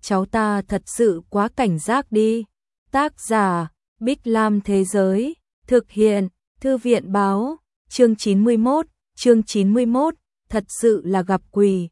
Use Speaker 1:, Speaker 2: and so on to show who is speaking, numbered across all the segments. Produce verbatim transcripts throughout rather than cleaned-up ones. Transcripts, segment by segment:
Speaker 1: cháu ta thật sự quá cảnh giác đi. Tác giả, Bích Lam Thế Giới, thực hiện, Thư viện Báo, chương chín mươi mốt, chương chín mươi mốt, thật sự là gặp quỷ.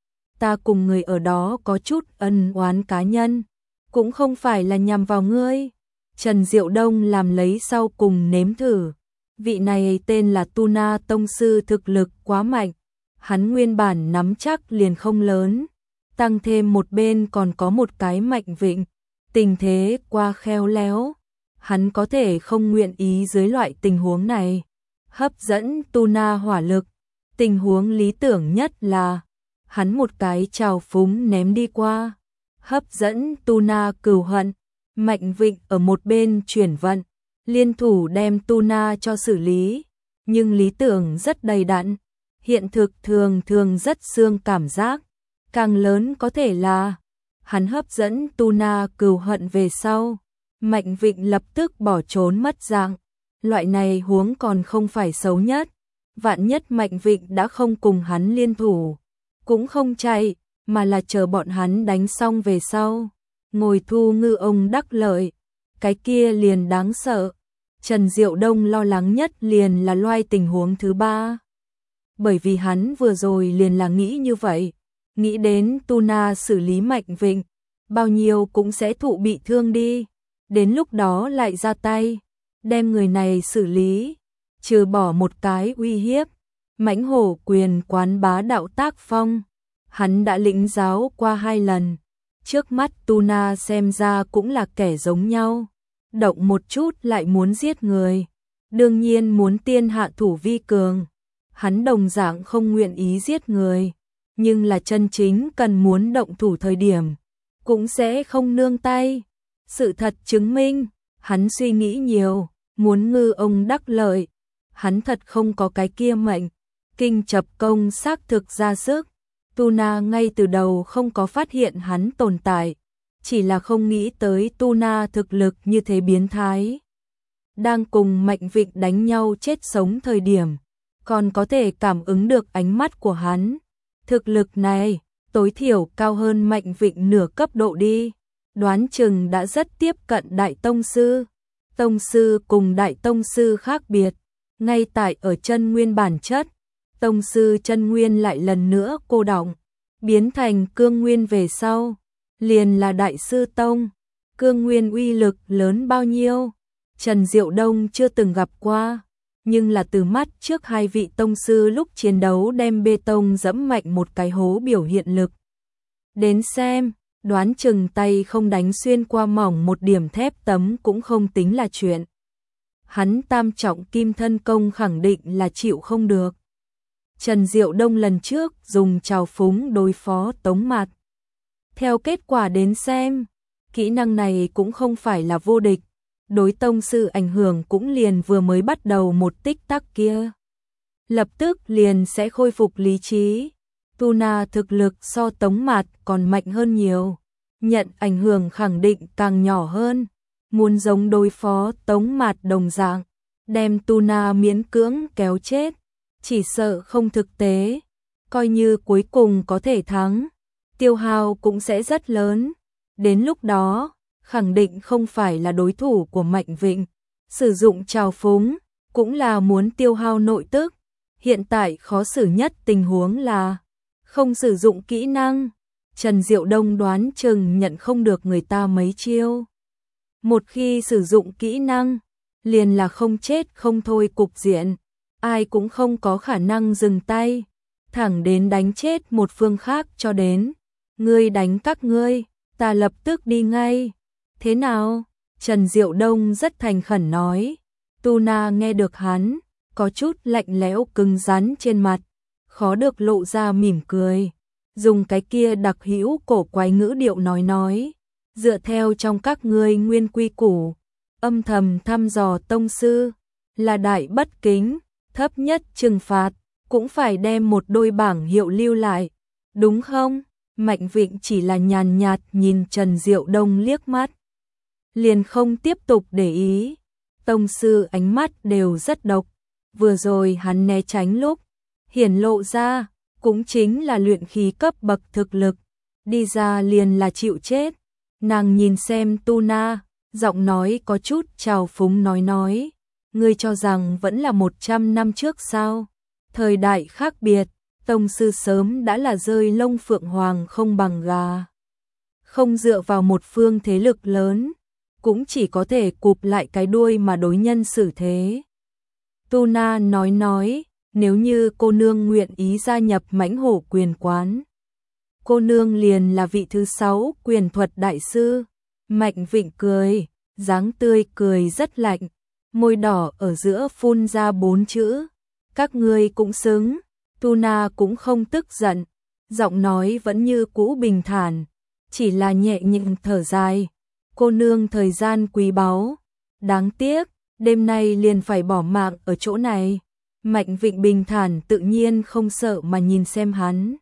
Speaker 1: Ta cùng người ở đó có chút ân oán cá nhân, cũng không phải là nhằm vào ngươi. Trần Diệu Đông làm lấy sau cùng nếm thử. Vị này tên là Tu Na Tông Sư, thực lực quá mạnh, hắn nguyên bản nắm chắc liền không lớn, tăng thêm một bên còn có một cái Mạnh Vịnh, tình thế quá khéo léo, hắn có thể không nguyện ý dưới loại tình huống này hấp dẫn Tu Na hỏa lực. Tình huống lý tưởng nhất là hắn một cái trào phúng ném đi qua, hấp dẫn Tu Na cừu hận. Mạnh Vịnh ở một bên chuyển vận, liên thủ đem Tu Na cho xử lý, nhưng lý tưởng rất đầy đặn, hiện thực thường thường rất xương cảm giác. Càng lớn có thể là hắn hấp dẫn Tu Na cừu hận về sau, Mạnh Vịnh lập tức bỏ trốn mất dạng. Loại này huống còn không phải xấu nhất, vạn nhất Mạnh Vịnh đã không cùng hắn liên thủ, cũng không chạy, mà là chờ bọn hắn đánh xong về sau, ngồi thu ngư ông đắc lợi, cái kia liền đáng sợ. Trần Diệu Đông lo lắng nhất liền là loài tình huống thứ ba, bởi vì hắn vừa rồi liền là nghĩ như vậy, nghĩ đến Tu Na xử lý Mạnh Vịnh, bao nhiêu cũng sẽ thụ bị thương đi, đến lúc đó lại ra tay, đem người này xử lý, trừ bỏ một cái uy hiếp, mãnh hổ quyền quán bá đạo tác phong, hắn đã lĩnh giáo qua hai lần, trước mắt Tu Na xem ra cũng là kẻ giống nhau, động một chút lại muốn giết người, đương nhiên muốn tiên hạ thủ vi cường, hắn đồng dạng không nguyện ý giết người, nhưng là chân chính cần muốn động thủ thời điểm, cũng sẽ không nương tay. Sự thật chứng minh, hắn suy nghĩ nhiều, muốn ngư ông đắc lợi, hắn thật không có cái kia mệnh. Kinh Chập Công xác thực ra sức, Tu Na ngay từ đầu không có phát hiện hắn tồn tại, chỉ là không nghĩ tới Tu Na thực lực như thế biến thái. Đang cùng Mạnh Vịnh đánh nhau chết sống thời điểm, còn có thể cảm ứng được ánh mắt của hắn. Thực lực này, tối thiểu cao hơn Mạnh Vịnh nửa cấp độ đi, đoán chừng đã rất tiếp cận Đại Tông Sư. Tông Sư cùng Đại Tông Sư khác biệt, ngay tại ở chân nguyên bản chất. Tông Sư chân nguyên lại lần nữa cô đọng, biến thành cương nguyên về sau, liền là Đại Sư Tông. Cương nguyên uy lực lớn bao nhiêu, Trần Diệu Đông chưa từng gặp qua, nhưng là từ mắt trước hai vị Tông Sư lúc chiến đấu đem bê tông dẫm mạnh một cái hố biểu hiện lực. Đến xem, đoán chừng tay không đánh xuyên qua mỏng một điểm thép tấm cũng không tính là chuyện. Hắn tam trọng kim thân công khẳng định là chịu không được. Trần Diệu Đông lần trước dùng trào phúng đối phó Tống Mạt. Theo kết quả đến xem, kỹ năng này cũng không phải là vô địch, đối Tông Sư ảnh hưởng cũng liền vừa mới bắt đầu một tích tắc kia. Lập tức liền sẽ khôi phục lý trí. Tu Na thực lực so Tống Mạt còn mạnh hơn nhiều, nhận ảnh hưởng khẳng định càng nhỏ hơn. Muốn giống đối phó Tống Mạt đồng dạng, đem Tu Na miễn cưỡng kéo chết, chỉ sợ không thực tế. Coi như cuối cùng có thể thắng, tiêu hao cũng sẽ rất lớn. Đến lúc đó, khẳng định không phải là đối thủ của Mạnh Vịnh. Sử dụng trào phúng, cũng là muốn tiêu hao nội tức. Hiện tại khó xử nhất tình huống là không sử dụng kỹ năng. Trần Diệu Đông đoán chừng nhận không được người ta mấy chiêu. Một khi sử dụng kỹ năng, liền là không chết không thôi cục diện. Ai cũng không có khả năng dừng tay, thẳng đến đánh chết một phương khác cho đến. Ngươi đánh các ngươi, ta lập tức đi ngay. Thế nào? Trần Diệu Đông rất thành khẩn nói. Tu Na nghe được hắn, có chút lạnh lẽo cứng rắn trên mặt, khó được lộ ra mỉm cười. Dùng cái kia đặc hữu cổ quái ngữ điệu nói nói. Dựa theo trong các ngươi nguyên quy củ, âm thầm thăm dò Tông Sư, là đại bất kính, thấp nhất trừng phạt, cũng phải đem một đôi bảng hiệu lưu lại. Đúng không? Mạnh Vịnh chỉ là nhàn nhạt nhìn Trần Diệu Đông liếc mắt, liền không tiếp tục để ý. Tông Sư ánh mắt đều rất độc, vừa rồi hắn né tránh lúc hiển lộ ra, cũng chính là luyện khí cấp bậc thực lực. đi ra liền là chịu chết. Nàng nhìn xem Tu Na, giọng nói có chút trào phúng nói nói, ngươi cho rằng vẫn là một trăm năm trước sao? Thời đại khác biệt, tông sư sớm đã là rơi lông phượng hoàng không bằng gà. Không dựa vào một phương thế lực lớn, cũng chỉ có thể cụp lại cái đuôi mà đối nhân xử thế. Tu Na nói nói, nếu như cô nương nguyện ý gia nhập Mãnh Hổ Quyền Quán, cô nương liền là vị thứ sáu quyền thuật đại sư. Mạnh Vịnh cười, dáng tươi cười rất lạnh, môi đỏ ở giữa phun ra bốn chữ, các ngươi cũng xứng. Tu Na cũng không tức giận, giọng nói vẫn như cũ bình thản, chỉ là nhẹ nhàng thở dài, cô nương thời gian quý báu, đáng tiếc, đêm nay liền phải bỏ mạng ở chỗ này. Mạnh Vịnh bình thản tự nhiên không sợ mà nhìn xem hắn.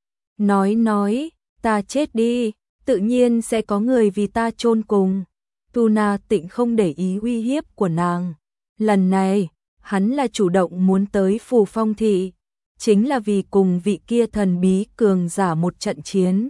Speaker 1: Nói nói, ta chết đi, tự nhiên sẽ có người vì ta chôn cùng. Tu Na Tịnh không để ý uy hiếp của nàng. Lần này, hắn là chủ động muốn tới Phù Phong Thị, chính là vì cùng vị kia thần bí cường giả một trận chiến.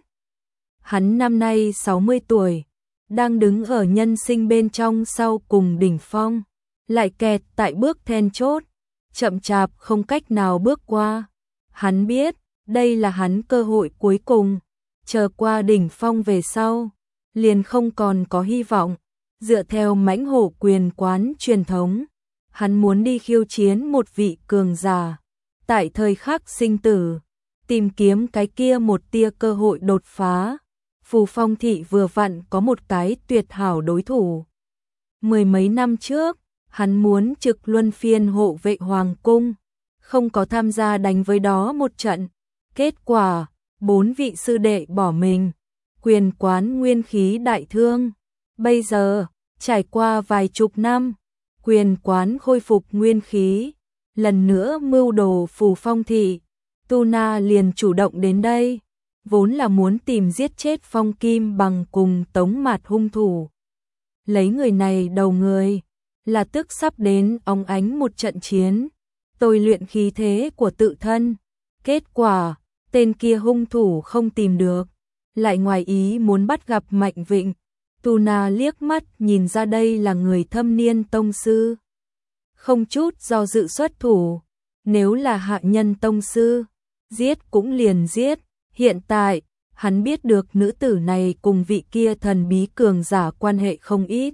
Speaker 1: Hắn năm nay sáu mươi tuổi, đang đứng ở nhân sinh bên trong sau cùng đỉnh phong, lại kẹt tại bước then chốt, chậm chạp không cách nào bước qua. Hắn biết, đây là hắn cơ hội cuối cùng, chờ qua đỉnh phong về sau, liền không còn có hy vọng. Dựa theo Mãnh Hổ Quyền Quán truyền thống, hắn muốn đi khiêu chiến một vị cường giả, tại thời khắc sinh tử, tìm kiếm cái kia một tia cơ hội đột phá. Phù Phong Thị vừa vặn có một cái tuyệt hảo đối thủ. Mười mấy năm trước, hắn muốn trực luân phiên hộ vệ Hoàng Cung, không có tham gia đánh với đó một trận. Kết quả, bốn vị sư đệ bỏ mình, Quyền Quán nguyên khí đại thương. Bây giờ, trải qua vài chục năm, Quyền Quán khôi phục nguyên khí, lần nữa mưu đồ Phù Phong Thị. Tu Na liền chủ động đến đây, vốn là muốn tìm giết chết Phong Kim Bằng cùng Tống Mạt hung thủ. Lấy người này đầu người, là tức sắp đến óng ánh một trận chiến, tôi luyện khí thế của tự thân. Kết quả, tên kia hung thủ không tìm được, lại ngoài ý muốn bắt gặp Mạnh Vịnh. Tu Na liếc mắt nhìn ra đây là người thâm niên tông sư, không chút do dự xuất thủ. Nếu là hạ nhân tông sư, giết cũng liền giết. Hiện tại, hắn biết được nữ tử này cùng vị kia thần bí cường giả quan hệ không ít,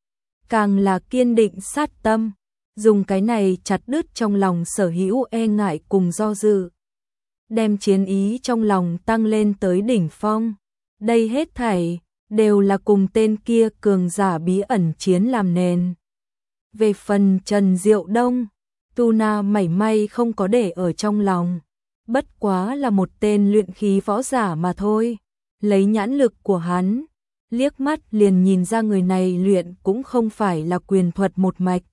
Speaker 1: càng là kiên định sát tâm, dùng cái này chặt đứt trong lòng sở hữu e ngại cùng do dự, đem chiến ý trong lòng tăng lên tới đỉnh phong. Đây hết thảy đều là cùng tên kia cường giả bí ẩn chiến làm nền. Về phần Trần Diệu Đông, Tu Na mảy may không có để ở trong lòng, bất quá là một tên luyện khí võ giả mà thôi. Lấy nhãn lực của hắn, liếc mắt liền nhìn ra người này luyện cũng không phải là quyền thuật một mạch,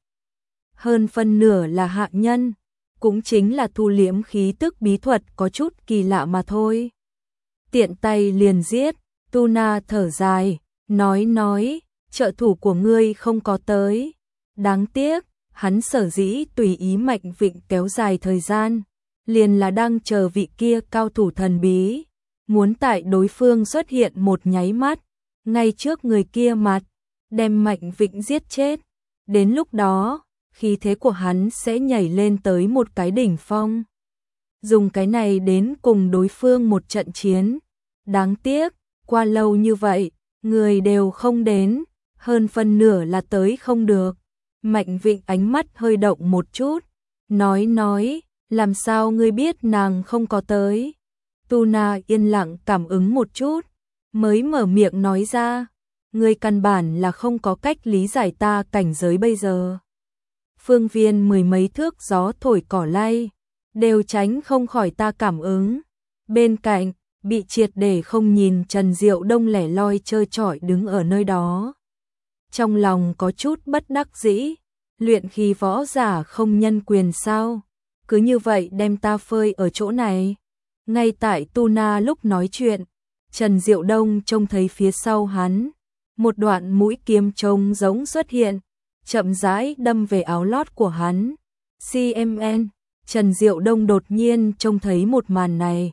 Speaker 1: hơn phân nửa là hạ nhân, cũng chính là thu liễm khí tức bí thuật có chút kỳ lạ mà thôi. Tiện tay liền giết. Tu Na thở dài, nói nói, trợ thủ của ngươi không có tới. Đáng tiếc, hắn sở dĩ tùy ý Mạnh Vịnh kéo dài thời gian, liền là đang chờ vị kia cao thủ thần bí, muốn tại đối phương xuất hiện một nháy mắt, ngay trước người kia mặt, đem Mạnh Vịnh giết chết. Đến lúc đó, khí thế của hắn sẽ nhảy lên tới một cái đỉnh phong, dùng cái này đến cùng đối phương một trận chiến. Đáng tiếc, qua lâu như vậy, người đều không đến, hơn phân nửa là tới không được. Mạnh Vịnh ánh mắt hơi động một chút, nói nói, làm sao ngươi biết nàng không có tới? Tu Na yên lặng cảm ứng một chút, mới mở miệng nói ra, ngươi căn bản là không có cách lý giải ta cảnh giới bây giờ. Phương viên mười mấy thước gió thổi cỏ lay, đều tránh không khỏi ta cảm ứng. Bên cạnh, bị triệt để không nhìn Trần Diệu Đông lẻ loi trơ trọi đứng ở nơi đó. Trong lòng có chút bất đắc dĩ, luyện khí võ giả không nhân quyền sao? Cứ như vậy đem ta phơi ở chỗ này. Ngay tại Tu Na lúc nói chuyện, Trần Diệu Đông trông thấy phía sau hắn, một đoạn mũi kiếm trông giống xuất hiện, chậm rãi đâm về áo lót của hắn. xê em en, Trần Diệu Đông đột nhiên trông thấy một màn này,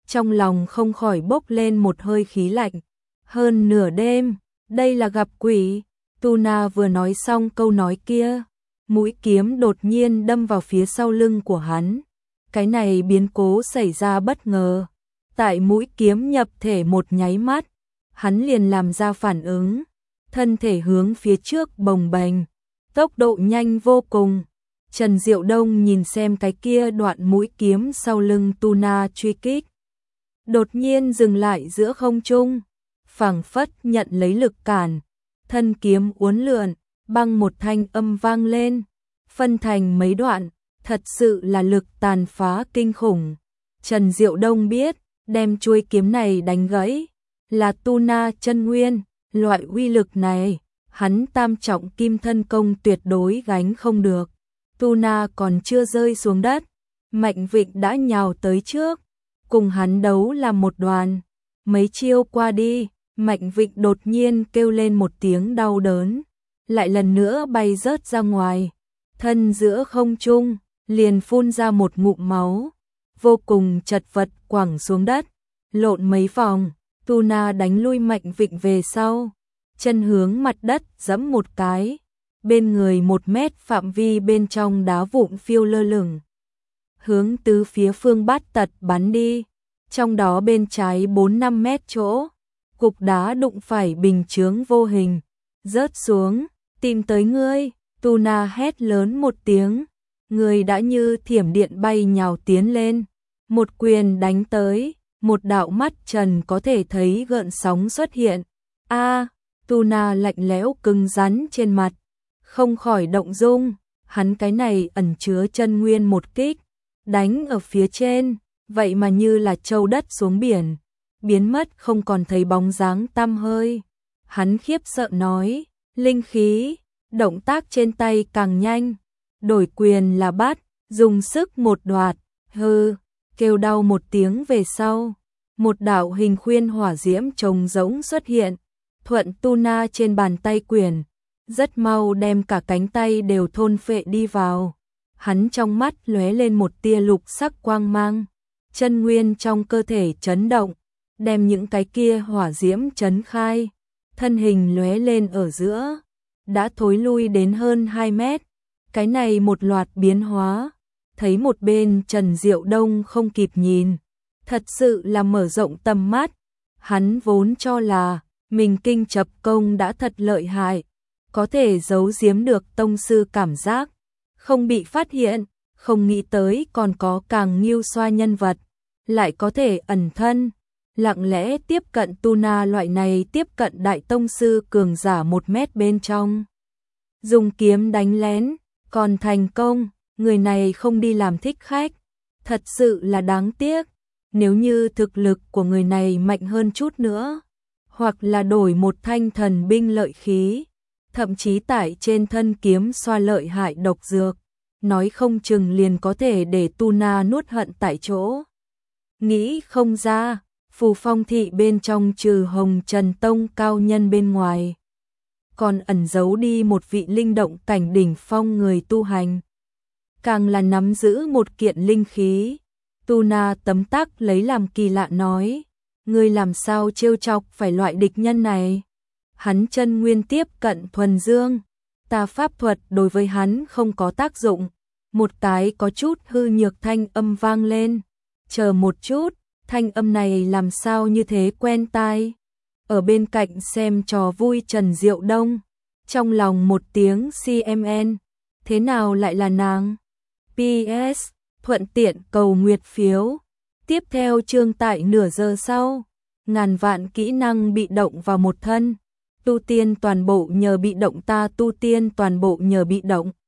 Speaker 1: trong lòng không khỏi bốc lên một hơi khí lạnh. Hơn nửa đêm, đây là gặp quỷ. Tuna vừa nói xong câu nói kia, mũi kiếm đột nhiên đâm vào phía sau lưng của hắn. Cái này biến cố xảy ra bất ngờ. Tại mũi kiếm nhập thể một nháy mắt, hắn liền làm ra phản ứng, thân thể hướng phía trước bồng bềnh, tốc độ nhanh vô cùng. Trần Diệu Đông nhìn xem cái kia đoạn mũi kiếm sau lưng Tuna truy kích, đột nhiên dừng lại giữa không trung, phảng phất nhận lấy lực cản, thân kiếm uốn lượn, băng một thanh âm vang lên, phân thành mấy đoạn, thật sự là lực tàn phá kinh khủng. Trần Diệu Đông biết, đem chuôi kiếm này đánh gãy là Tuna chân nguyên, loại uy lực này, hắn tam trọng kim thân công tuyệt đối gánh không được. Tuna còn chưa rơi xuống đất, Mạnh Vịnh đã nhào tới trước, cùng hắn đấu là một đoàn. Mấy chiêu qua đi, Mạnh Vịnh đột nhiên kêu lên một tiếng đau đớn, lại lần nữa bay rớt ra ngoài, thân giữa không trung, liền phun ra một ngụm máu, vô cùng chật vật quẳng xuống đất, lộn mấy vòng. Tuna đánh lui Mạnh Vịnh về sau, chân hướng mặt đất giẫm một cái, bên người một mét phạm vi bên trong đá vụn phiêu lơ lửng, hướng tứ phía phương bát tật bắn đi, trong đó bên trái bốn năm mét chỗ, cục đá đụng phải bình chướng vô hình, rớt xuống, tìm tới ngươi. Tuna hét lớn một tiếng, người đã như thiểm điện bay nhào tiến lên, một quyền đánh tới, một đạo mắt trần có thể thấy gợn sóng xuất hiện. A, Tuna lạnh lẽo cứng rắn trên mặt, không khỏi động dung, hắn cái này ẩn chứa chân nguyên một kích, đánh ở phía trên, vậy mà như là trâu đất xuống biển, biến mất không còn thấy bóng dáng tăm hơi. Hắn khiếp sợ nói, linh khí, động tác trên tay càng nhanh, đổi quyền là bắt, dùng sức một đoạt, hừ, kêu đau một tiếng về sau, một đạo hình khuyên hỏa diễm trống rỗng xuất hiện, thuận Tuna trên bàn tay quyền, rất mau đem cả cánh tay đều thôn phệ đi vào. Hắn trong mắt lóe lên một tia lục sắc quang mang, chân nguyên trong cơ thể chấn động, đem những cái kia hỏa diễm chấn khai, thân hình lóe lên ở giữa, đã thối lui đến hơn hai mét. Cái này một loạt biến hóa, thấy một bên Trần Diệu Đông không kịp nhìn, thật sự là mở rộng tầm mắt. Hắn vốn cho là mình kinh chập công đã thật lợi hại, có thể giấu giếm được tông sư cảm giác, không bị phát hiện, không nghĩ tới còn có càng nghiêu xoa nhân vật, lại có thể ẩn thân, lặng lẽ tiếp cận Tuna loại này tiếp cận đại tông sư cường giả một mét bên trong. Dùng kiếm đánh lén, còn thành công, người này không đi làm thích khách, thật sự là đáng tiếc. Nếu như thực lực của người này mạnh hơn chút nữa, hoặc là đổi một thanh thần binh lợi khí, thậm chí tải trên thân kiếm xoa lợi hại độc dược, nói không chừng liền có thể để Tuna nuốt hận tại chỗ. Nghĩ không ra, Phù Phong thị bên trong trừ Hồng Trần Tông cao nhân bên ngoài, còn ẩn giấu đi một vị linh động cảnh đỉnh phong người tu hành, càng là nắm giữ một kiện linh khí. Tuna tấm tắc lấy làm kỳ lạ nói, ngươi làm sao trêu chọc phải loại địch nhân này? Hắn chân nguyên tiếp cận thuần dương, ta pháp thuật đối với hắn không có tác dụng. Một cái có chút hư nhược thanh âm vang lên, chờ một chút, thanh âm này làm sao như thế quen tai. Ở bên cạnh xem trò vui Trần Diệu Đông, trong lòng một tiếng xê em en, thế nào lại là nàng? pê ét, thuận tiện cầu nguyệt phiếu. Tiếp theo chương tại nửa giờ sau, ngàn vạn kỹ năng bị động vào một thân, tu tiên toàn bộ nhờ bị động, ta tu tiên toàn bộ nhờ bị động.